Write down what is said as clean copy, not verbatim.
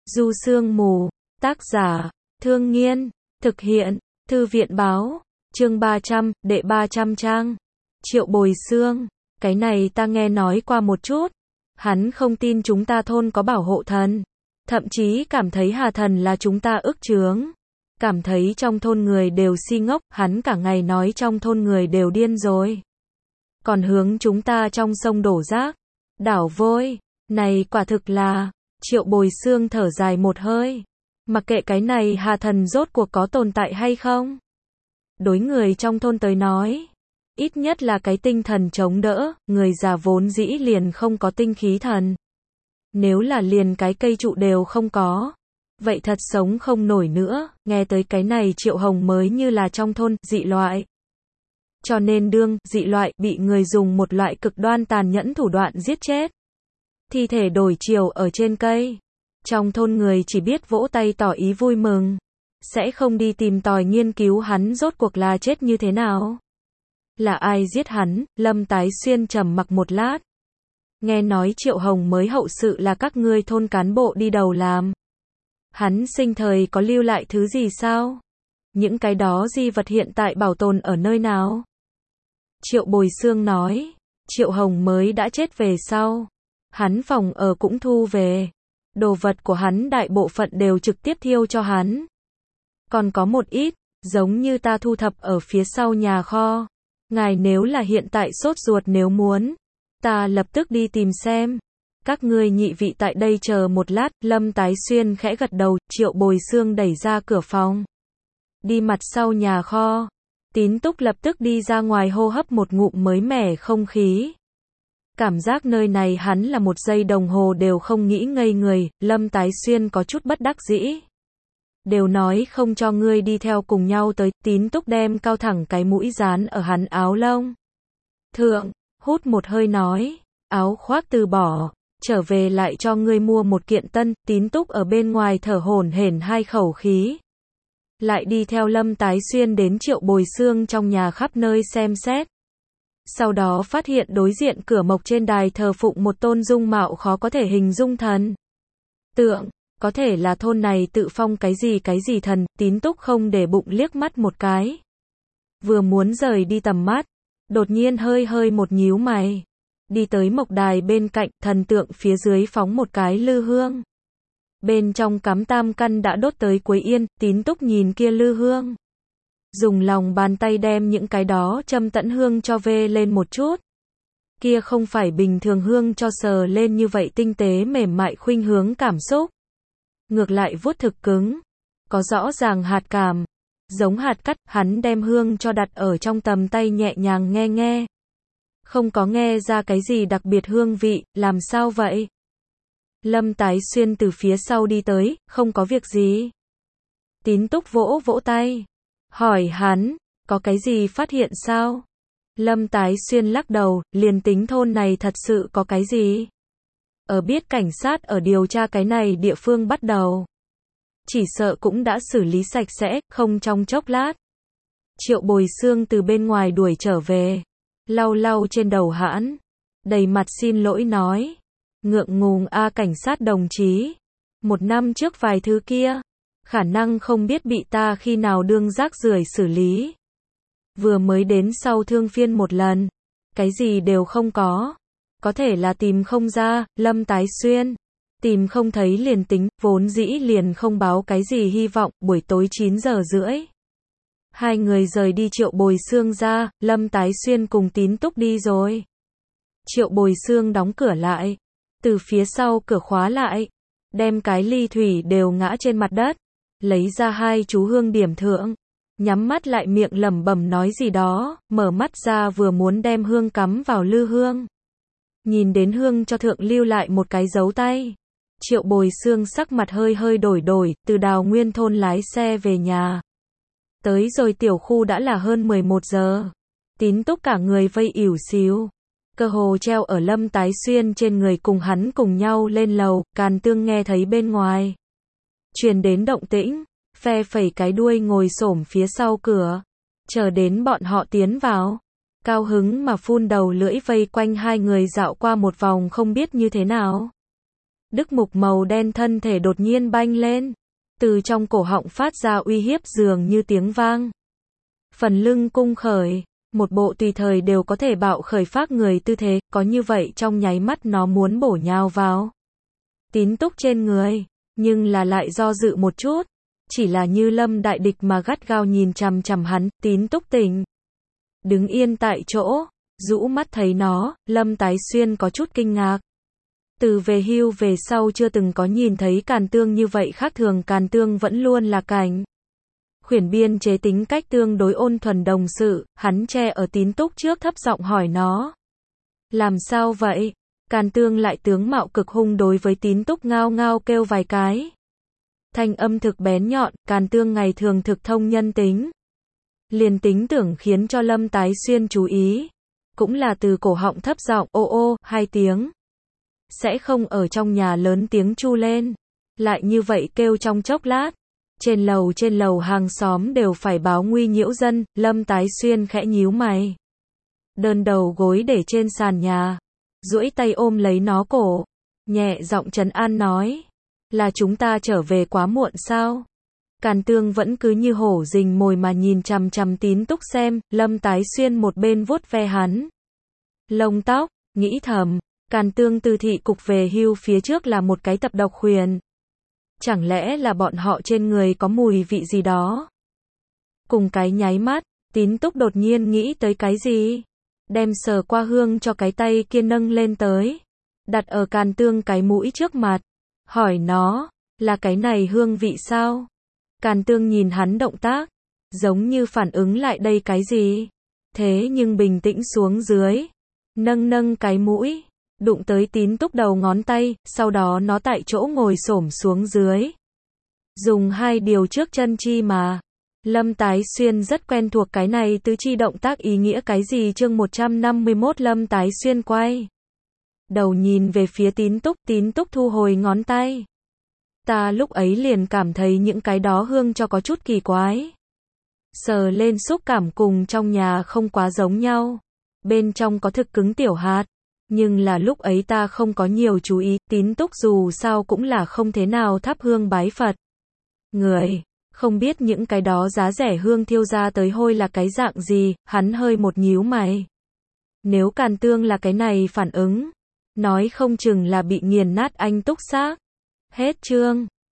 Du Sương Mù, tác giả, Thương Nghiên, thực hiện, Thư viện báo, chương 300, đệ 300 trang. Triệu Bồi Xương, cái này ta nghe nói qua một chút. Hắn không tin chúng ta thôn có bảo hộ thần. Thậm chí cảm thấy Hà Thần là chúng ta ức chướng. Cảm thấy trong thôn người đều si ngốc, hắn cả ngày nói trong thôn người đều điên rồi. Còn hướng chúng ta trong sông đổ rác, đảo vôi, này quả thực là, Triệu Bồi Xương thở dài một hơi. Mặc kệ cái này Hà Thần rốt cuộc có tồn tại hay không. Đối người trong thôn tới nói, ít nhất là cái tinh thần chống đỡ, người già vốn dĩ liền không có tinh khí thần. Nếu là liền cái cây trụ đều không có, vậy thật sống không nổi nữa, nghe tới cái này Triệu Hồng mới như là trong thôn, dị loại. Cho nên đương, dị loại, bị người dùng một loại cực đoan tàn nhẫn thủ đoạn giết chết. Thi thể đổi chiều ở trên cây. Trong thôn người chỉ biết vỗ tay tỏ ý vui mừng. Sẽ không đi tìm tòi nghiên cứu hắn rốt cuộc là chết như thế nào. Là ai giết hắn, Lâm Tái Xuyên trầm mặc một lát. Nghe nói Triệu Hồng mới hậu sự là các ngươi thôn cán bộ đi đầu làm. Hắn sinh thời có lưu lại thứ gì sao? Những cái đó di vật hiện tại bảo tồn ở nơi nào? Triệu Bồi Xương nói, Triệu Hồng mới đã chết về sau. Hắn phòng ở cũng thu về. Đồ vật của hắn đại bộ phận đều trực tiếp thiêu cho hắn. Còn có một ít, giống như ta thu thập ở phía sau nhà kho. Ngài nếu là hiện tại sốt ruột nếu muốn, ta lập tức đi tìm xem. Các ngươi nhị vị tại đây chờ một lát, Lâm Tái Xuyên khẽ gật đầu, Triệu Bồi Xương đẩy ra cửa phòng. Đi mặt sau nhà kho. Tín Túc lập tức đi ra ngoài hô hấp một ngụm mới mẻ không khí. Cảm giác nơi này hắn là một giây đồng hồ đều không nghĩ ngây người, Lâm Tái Xuyên có chút bất đắc dĩ. Đều nói không cho ngươi đi theo cùng nhau tới, Tín Túc đem cao thẳng cái mũi dán ở hắn áo lông. Thượng, hút một hơi nói, áo khoác từ bỏ, trở về lại cho ngươi mua một kiện tân, Tín Túc ở bên ngoài thở hổn hển hai khẩu khí. Lại đi theo Lâm Tái Xuyên đến Triệu Bồi Xương trong nhà khắp nơi xem xét. Sau đó phát hiện đối diện cửa mộc trên đài thờ phụng một tôn dung mạo khó có thể hình dung thần tượng, có thể là thôn này tự phong cái gì thần, Tín Túc không để bụng liếc mắt một cái. Vừa muốn rời đi tầm mắt, đột nhiên hơi một nhíu mày. Đi tới mộc đài bên cạnh, thần tượng phía dưới phóng một cái lư hương. Bên trong cắm tam căn đã đốt tới cuối yên, Tín Túc nhìn kia lư hương. Dùng lòng bàn tay đem những cái đó châm tẫn hương cho vê lên một chút. Kia không phải bình thường hương cho sờ lên như vậy tinh tế mềm mại khuynh hướng cảm xúc. Ngược lại vuốt thực cứng. Có rõ ràng hạt cảm. Giống hạt cắt, hắn đem hương cho đặt ở trong tầm tay nhẹ nhàng nghe. Không có nghe ra cái gì đặc biệt hương vị, làm sao vậy? Lâm Tái Xuyên từ phía sau đi tới, không có việc gì. Tín Túc vỗ tay. Hỏi hắn, có cái gì phát hiện sao? Lâm Tái Xuyên lắc đầu, liền tính thôn này thật sự có cái gì? Ở biết cảnh sát ở điều tra cái này địa phương bắt đầu. Chỉ sợ cũng đã xử lý sạch sẽ, không trong chốc lát. Triệu Bồi Xương từ bên ngoài đuổi trở về. Lau trên đầu hãn. Đầy mặt xin lỗi nói. Ngượng ngùng a cảnh sát đồng chí. Một năm trước vài thứ kia. Khả năng không biết bị ta khi nào đương rác rưởi xử lý. Vừa mới đến sau thương phiên một lần. Cái gì đều không có. Có thể là tìm không ra, Lâm Tái Xuyên. Tìm không thấy liền tính, vốn dĩ liền không báo cái gì hy vọng, buổi tối 9 giờ rưỡi. Hai người rời đi Triệu Bồi Xương ra, Lâm Tái Xuyên cùng Tín Túc đi rồi. Triệu Bồi Xương đóng cửa lại. Từ phía sau cửa khóa lại. Đem cái ly thủy đều ngã trên mặt đất. Lấy ra hai chú hương điểm thượng. Nhắm mắt lại miệng lẩm bẩm nói gì đó, mở mắt ra vừa muốn đem hương cắm vào lư hương. Nhìn đến hương cho thượng lưu lại một cái dấu tay. Triệu Bồi Xương sắc mặt hơi đổi, từ Đào Nguyên thôn lái xe về nhà. Tới rồi tiểu khu đã là hơn 11 giờ. Tín Túc cả người vây ỉu xìu. Cơ hồ treo ở Lâm Tái Xuyên trên người cùng hắn cùng nhau lên lầu, Càn Tương nghe thấy bên ngoài. Truyền đến động tĩnh, phe phẩy cái đuôi ngồi xổm phía sau cửa. Chờ đến bọn họ tiến vào. Cao hứng mà phun đầu lưỡi vây quanh hai người dạo qua một vòng không biết như thế nào. Đức mục màu đen thân thể đột nhiên banh lên. Từ trong cổ họng phát ra uy hiếp dường như tiếng vang. Phần lưng cung khởi. Một bộ tùy thời đều có thể bạo khởi phác người tư thế, có như vậy trong nháy mắt nó muốn bổ nhào vào Tín Túc trên người, nhưng là lại do dự một chút, chỉ là như lâm đại địch mà gắt gao nhìn chằm chằm hắn. Tín Túc tỉnh, đứng yên tại chỗ, rũ mắt thấy nó. Lâm Tái Xuyên có chút kinh ngạc. Từ về hưu về sau chưa từng có nhìn thấy Càn Tương như vậy khác thường. Càn Tương vẫn luôn là cảnh khuyển biên chế, tính cách tương đối ôn thuần đồng sự. Hắn che ở Tín Túc trước, thấp giọng hỏi nó. Làm sao vậy? Càn Tương lại tướng mạo cực hung, đối với Tín Túc ngao ngao kêu vài cái. Thanh âm thực bén nhọn. Càn Tương ngày thường thực thông nhân tính, liền tính tưởng khiến cho Lâm Tái Xuyên chú ý, cũng là từ cổ họng thấp giọng ô ô 2 tiếng, sẽ không ở trong nhà lớn tiếng chu lên. Lại như vậy kêu trong chốc lát, trên lầu hàng xóm đều phải báo nguy nhiễu dân. Lâm Tái Xuyên khẽ nhíu mày, đơn đầu gối để trên sàn nhà, duỗi tay ôm lấy nó cổ, nhẹ giọng trấn an nói, là chúng ta trở về quá muộn sao? Càn Tương vẫn cứ như hổ rình mồi mà nhìn chằm chằm Tín Túc xem. Lâm Tái Xuyên một bên vuốt ve hắn lông tóc, nghĩ thầm, Càn Tương từ thị cục về hưu phía trước là một cái tập độc khuyển. Chẳng lẽ là bọn họ trên người có mùi vị gì đó? Cùng cái nháy mắt, Tín Túc đột nhiên nghĩ tới cái gì, đem sờ qua hương cho cái tay kia nâng lên tới, đặt ở Càn Tương cái mũi trước mặt, hỏi nó, là cái này hương vị sao? Càn Tương nhìn hắn động tác, giống như phản ứng lại đây cái gì, thế nhưng bình tĩnh xuống dưới, nâng cái mũi, đụng tới Tín Túc đầu ngón tay, sau đó nó tại chỗ ngồi xổm xuống dưới, dùng 2 điều trước chân chi mà. Lâm Tái Xuyên rất quen thuộc cái này tứ chi động tác, ý nghĩa cái gì? Chương 151. Lâm Tái Xuyên quay đầu nhìn về phía Tín Túc thu hồi ngón tay. Ta lúc ấy liền cảm thấy những cái đó hương cho có chút kỳ quái. Sờ lên xúc cảm cùng trong nhà không quá giống nhau. Bên trong có thực cứng tiểu hạt. Nhưng là lúc ấy ta không có nhiều chú ý. Tín Túc dù sao cũng là không thế nào thắp hương bái Phật người, không biết những cái đó giá rẻ hương thiêu ra tới hôi là cái dạng gì. Hắn hơi một nhíu mày. Nếu Càn Tương là cái này phản ứng, nói không chừng là bị nghiền nát anh Túc xác. Hết chương.